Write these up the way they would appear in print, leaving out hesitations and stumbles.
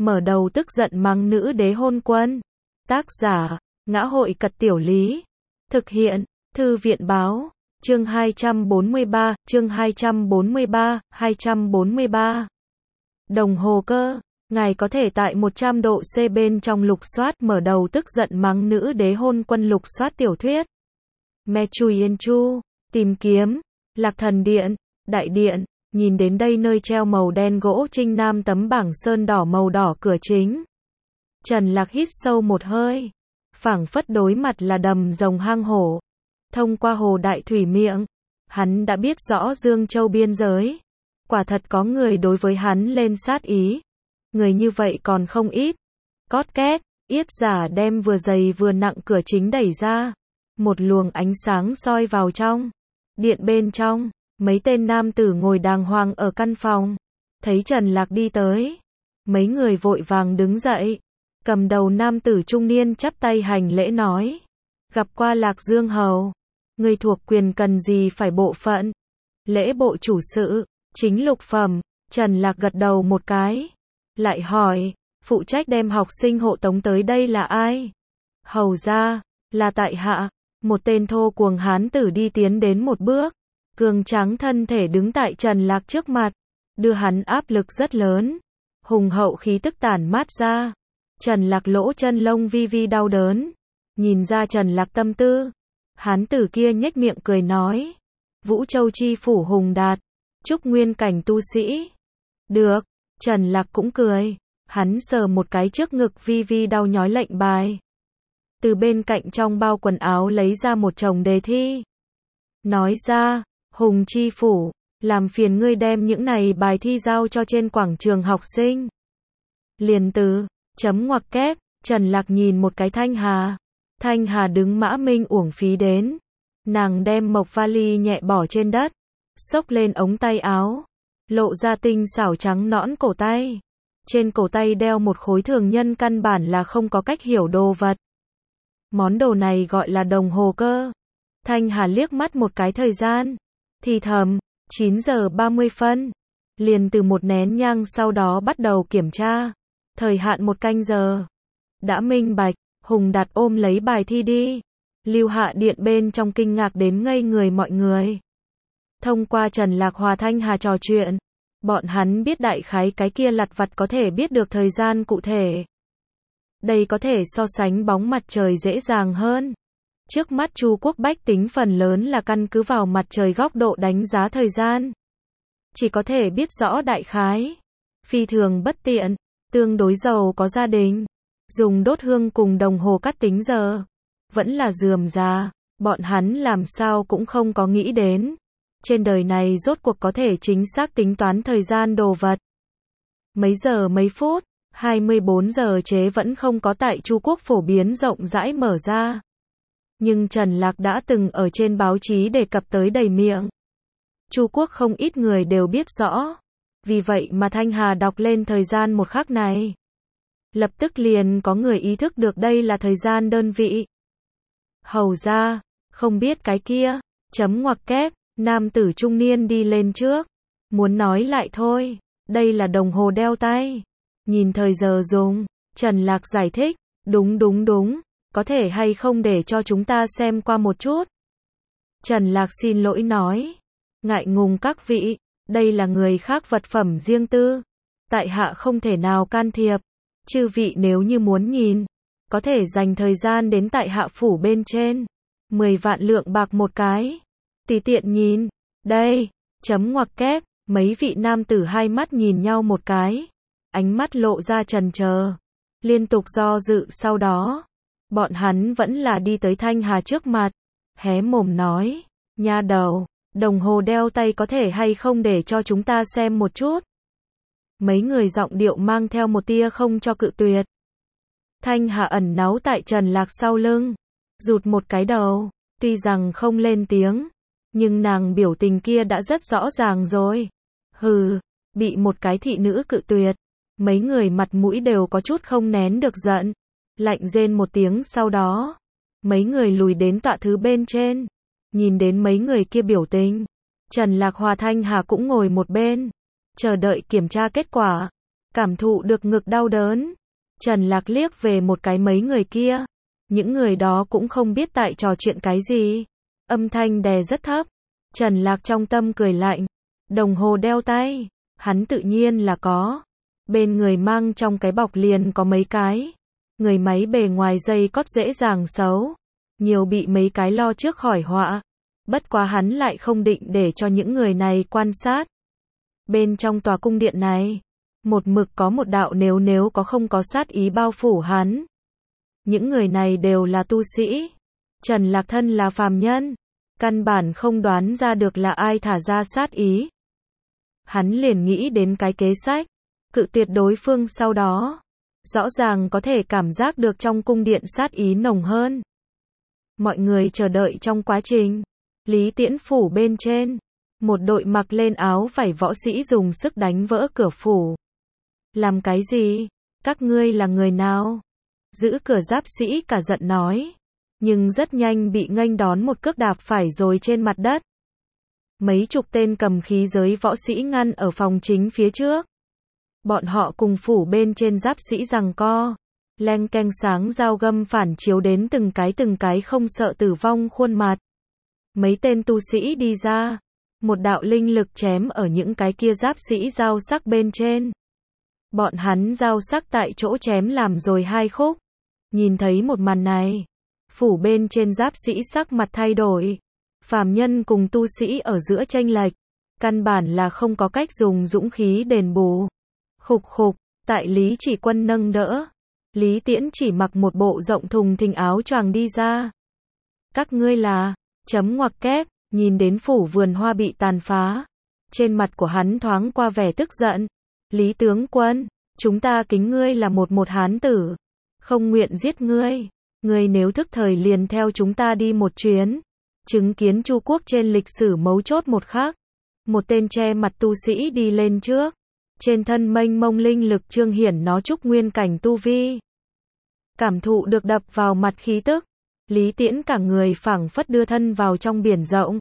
mở đầu tức giận mắng nữ đế hôn quân. Tác giả, Ngã hội Cật Tiểu Lý. Thực hiện, Thư viện Báo. Chương 243, chương 243. Đồng hồ cơ. Ngài có thể tại 100 độ C bên trong lục soát mở đầu tức giận mắng nữ đế hôn quân lục soát tiểu thuyết. Me Chui Yên Chu. Tìm kiếm. Lạc Thần Điện. Đại điện. Nhìn đến đây nơi treo màu đen gỗ trinh nam tấm bảng sơn đỏ màu đỏ cửa chính. Trần Lạc hít sâu một hơi. Phảng phất đối mặt là đầm rồng hang hổ. Thông qua hồ đại thủy miệng, hắn đã biết rõ Dương Châu biên giới. Quả thật có người đối với hắn lên sát ý. Người như vậy còn không ít. Cót két, yết giả đem vừa dày vừa nặng cửa chính đẩy ra. Một luồng ánh sáng soi vào trong. Điện bên trong, mấy tên nam tử ngồi đàng hoàng ở căn phòng. Thấy Trần Lạc đi tới. Mấy người vội vàng đứng dậy. Cầm đầu nam tử trung niên chắp tay hành lễ nói. Gặp qua Lạc Dương Hầu. Người thuộc quyền cần gì phải bộ phận? Lễ bộ chủ sự, chính lục phẩm. Trần Lạc gật đầu một cái. Lại hỏi, phụ trách đem học sinh hộ tống tới đây là ai? Hầu ra, là tại hạ. Một tên thô cuồng hán tử đi tiến đến một bước. Cường tráng thân thể đứng tại Trần Lạc trước mặt. Đưa hắn áp lực rất lớn. Hùng hậu khí tức tản mát ra. Trần Lạc lỗ chân lông vi vi đau đớn. Nhìn ra Trần Lạc tâm tư. Hán tử kia nhếch miệng cười nói. Vũ Châu chi phủ Hùng Đạt. Trúc nguyên cảnh tu sĩ. Được. Trần Lạc cũng cười. Hắn sờ một cái trước ngực vi vi đau nhói lệnh bài. Từ bên cạnh trong bao quần áo lấy ra một chồng đề thi. Nói ra, Hùng chi phủ, làm phiền ngươi đem những này bài thi giao cho trên quảng trường học sinh. Liền từ, chấm ngoặc kép, Trần Lạc nhìn một cái Thanh Hà. Thanh Hà đứng mã minh uổng phí đến. Nàng đem mộc vali nhẹ bỏ trên đất. Xốc lên ống tay áo. Lộ ra tinh xảo trắng nõn cổ tay. Trên cổ tay đeo một khối thường nhân căn bản là không có cách hiểu đồ vật. Món đồ này gọi là đồng hồ cơ. Thanh Hà liếc mắt một cái thời gian. Thì thầm, 9 giờ 30 phân. Liền từ một nén nhang sau đó bắt đầu kiểm tra. Thời hạn 1 canh giờ. Đã minh bạch, Hùng Đạt ôm lấy bài thi đi. Lưu Hạ điện bên trong kinh ngạc đến ngây người mọi người. Thông qua Trần Lạc hòa Thanh Hà trò chuyện. Bọn hắn biết đại khái cái kia lặt vặt có thể biết được thời gian cụ thể. Đây có thể so sánh bóng mặt trời dễ dàng hơn. Trước mắt Chu quốc bách tính phần lớn là căn cứ vào mặt trời góc độ đánh giá thời gian. Chỉ có thể biết rõ đại khái. Phi thường bất tiện, tương đối giàu có gia đình. Dùng đốt hương cùng đồng hồ cắt tính giờ. Vẫn là rườm rà, bọn hắn làm sao cũng không có nghĩ đến. Trên đời này rốt cuộc có thể chính xác tính toán thời gian đồ vật. Mấy giờ mấy phút, 24 giờ chế vẫn không có tại Chu quốc phổ biến rộng rãi mở ra. Nhưng Trần Lạc đã từng ở trên báo chí đề cập tới đầy miệng. Chu quốc không ít người đều biết rõ. Vì vậy mà Thanh Hà đọc lên thời gian một khắc này. Lập tức liền có người ý thức được đây là thời gian đơn vị. Hầu ra, không biết cái kia, chấm ngoặc kép, nam tử trung niên đi lên trước. Muốn nói lại thôi, đây là đồng hồ đeo tay. Nhìn thời giờ dùng, Trần Lạc giải thích, đúng, có thể hay không để cho chúng ta xem qua một chút. Trần Lạc xin lỗi nói, ngại ngùng các vị, đây là người khác vật phẩm riêng tư. Tại hạ không thể nào can thiệp. Chư vị nếu như muốn nhìn, có thể dành thời gian đến tại hạ phủ bên trên. 10 vạn lượng bạc một cái. Tùy tiện nhìn. Đây, chấm ngoặc kép, mấy vị nam tử hai mắt nhìn nhau một cái. Ánh mắt lộ ra chần chờ. Liên tục do dự sau đó. Bọn hắn vẫn là đi tới Thanh Hà trước mặt. Hé mồm nói. Nha đầu, đồng hồ đeo tay có thể hay không để cho chúng ta xem một chút. Mấy người giọng điệu mang theo một tia không cho cự tuyệt. Thanh Hà ẩn náu tại Trần Lạc sau lưng. Rụt một cái đầu. Tuy rằng không lên tiếng. Nhưng nàng biểu tình kia đã rất rõ ràng rồi. Hừ, bị một cái thị nữ cự tuyệt. Mấy người mặt mũi đều có chút không nén được giận. Lạnh rên một tiếng sau đó. Mấy người lùi đến tọa thứ bên trên. Nhìn đến mấy người kia biểu tình. Trần Lạc hòa Thanh Hà cũng ngồi một bên. Chờ đợi kiểm tra kết quả. Cảm thụ được ngực đau đớn, Trần Lạc liếc về một cái mấy người kia. Những người đó cũng không biết tại trò chuyện cái gì. Âm thanh đè rất thấp. Trần Lạc trong tâm cười lạnh. Đồng hồ đeo tay, hắn tự nhiên là có. Bên người mang trong cái bọc liền có mấy cái. Người máy bề ngoài dây cót dễ dàng xấu. Nhiều bị mấy cái lo trước khỏi họa. Bất quá hắn lại không định để cho những người này quan sát. Bên trong tòa cung điện này, một mực có một đạo nếu có không có sát ý bao phủ hắn. Những người này đều là tu sĩ. Trần Lạc thân là phàm nhân. Căn bản không đoán ra được là ai thả ra sát ý. Hắn liền nghĩ đến cái kế sách. Cự tuyệt đối phương sau đó. Rõ ràng có thể cảm giác được trong cung điện sát ý nồng hơn. Mọi người chờ đợi trong quá trình. Lý Tiễn phủ bên trên. Một đội mặc lên áo vải võ sĩ dùng sức đánh vỡ cửa phủ. Làm cái gì? Các ngươi là người nào? Giữ cửa giáp sĩ cả giận nói. Nhưng rất nhanh bị nghênh đón một cước đạp phải rồi trên mặt đất. Mấy chục tên cầm khí giới võ sĩ ngăn ở phòng chính phía trước. Bọn họ cùng phủ bên trên giáp sĩ giằng co. Leng keng sáng dao găm phản chiếu đến từng cái không sợ tử vong khuôn mặt. Mấy tên tu sĩ đi ra. Một đạo linh lực chém ở những cái kia giáp sĩ dao sắc bên trên. Bọn hắn dao sắc tại chỗ chém làm rồi 2 khúc. Nhìn thấy một màn này. Phủ bên trên giáp sĩ sắc mặt thay đổi. Phàm nhân cùng tu sĩ ở giữa chênh lệch. Căn bản là không có cách dùng dũng khí đền bù. Khục khục, tại Lý Chỉ Quân nâng đỡ. Lý Tiễn chỉ mặc một bộ rộng thùng thình áo choàng đi ra. Các ngươi là, chấm ngoặc kép, nhìn đến phủ vườn hoa bị tàn phá. Trên mặt của hắn thoáng qua vẻ tức giận. Lý tướng quân, chúng ta kính ngươi là một hán tử. Không nguyện giết ngươi. Ngươi nếu thức thời liền theo chúng ta đi một chuyến. Chứng kiến Chu quốc trên lịch sử mấu chốt một khắc. Một tên che mặt tu sĩ đi lên trước. Trên thân mênh mông linh lực trương hiển nó trúc nguyên cảnh tu vi. Cảm thụ được đập vào mặt khí tức. Lý Tiễn cả người phảng phất đưa thân vào trong biển rộng.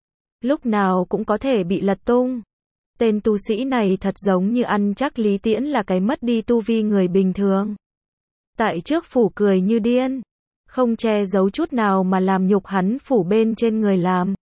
Lúc nào cũng có thể bị lật tung. Tên tu sĩ này thật giống như ăn chắc Lý Tiễn là cái mất đi tu vi người bình thường. Tại trước phủ cười như điên. Không che giấu chút nào mà làm nhục hắn phủ bên trên người làm.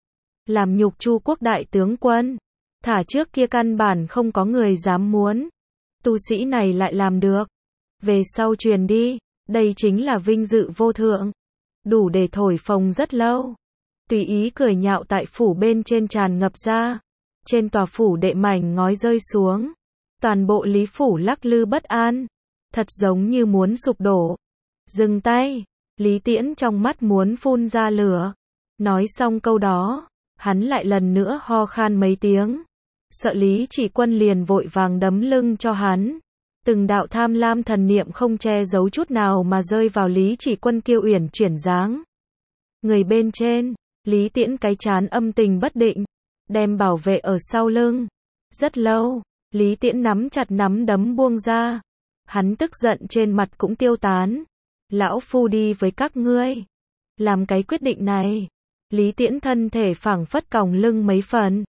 Làm nhục Chu quốc đại tướng quân. Thả trước kia căn bản không có người dám muốn. Tu sĩ này lại làm được. Về sau truyền đi. Đây chính là vinh dự vô thượng. Đủ để thổi phồng rất lâu. Tùy ý cười nhạo tại phủ bên trên tràn ngập ra. Trên tòa phủ đệ mảnh ngói rơi xuống. Toàn bộ Lý phủ lắc lư bất an. Thật giống như muốn sụp đổ. Dừng tay. Lý Tiễn trong mắt muốn phun ra lửa. Nói xong câu đó. Hắn lại lần nữa ho khan mấy tiếng. Sợ Lý Chỉ Quân liền vội vàng đấm lưng cho hắn. Từng đạo tham lam thần niệm không che giấu chút nào mà rơi vào Lý Chỉ Quân kiêu uyển chuyển dáng. Người bên trên, Lý Tiễn cái trán âm tình bất định, đem bảo vệ ở sau lưng. Rất lâu, Lý Tiễn nắm chặt nắm đấm buông ra. Hắn tức giận trên mặt cũng tiêu tán. Lão phu đi với các ngươi. Làm cái quyết định này. Lý Tiễn thân thể phảng phất còng lưng mấy phần.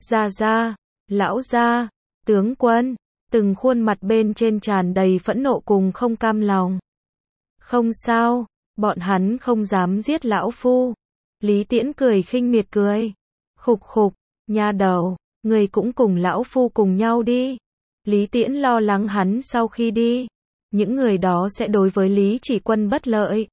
Ra, lão gia, tướng quân. Từng khuôn mặt bên trên tràn đầy phẫn nộ cùng không cam lòng. Không sao, bọn hắn không dám giết lão phu. Lý Tiễn cười khinh miệt cười. Khục khục, nha đầu, người cũng cùng lão phu cùng nhau đi. Lý Tiễn lo lắng hắn sau khi đi. Những người đó sẽ đối với Lý Chỉ Quân bất lợi.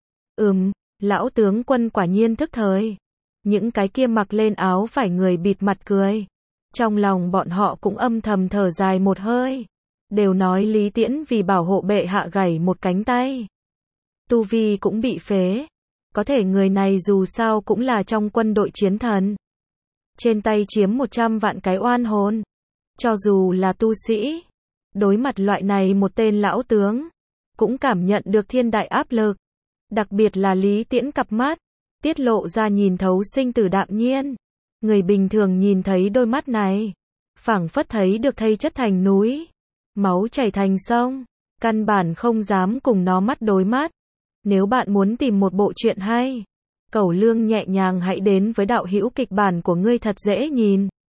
Lão tướng quân quả nhiên thức thời. Những cái kia mặc lên áo phải người bịt mặt cười. Trong lòng bọn họ cũng âm thầm thở dài một hơi. Đều nói Lý Tiễn vì bảo hộ bệ hạ gãy một cánh tay. Tu vi cũng bị phế. Có thể người này dù sao cũng là trong quân đội chiến thần. Trên tay chiếm 100 vạn cái oan hồn. Cho dù là tu sĩ. Đối mặt loại này một tên lão tướng. Cũng cảm nhận được thiên đại áp lực. Đặc biệt là Lý Tiễn cặp mắt. Tiết lộ ra nhìn thấu sinh tử đạm nhiên. Người bình thường nhìn thấy đôi mắt này. Phảng phất thấy được thây chất thành núi. Máu chảy thành sông. Căn bản không dám cùng nó mắt đối mắt. Nếu bạn muốn tìm một bộ truyện hay. Cẩu Lương nhẹ nhàng hãy đến với đạo hữu kịch bản của ngươi thật dễ nhìn.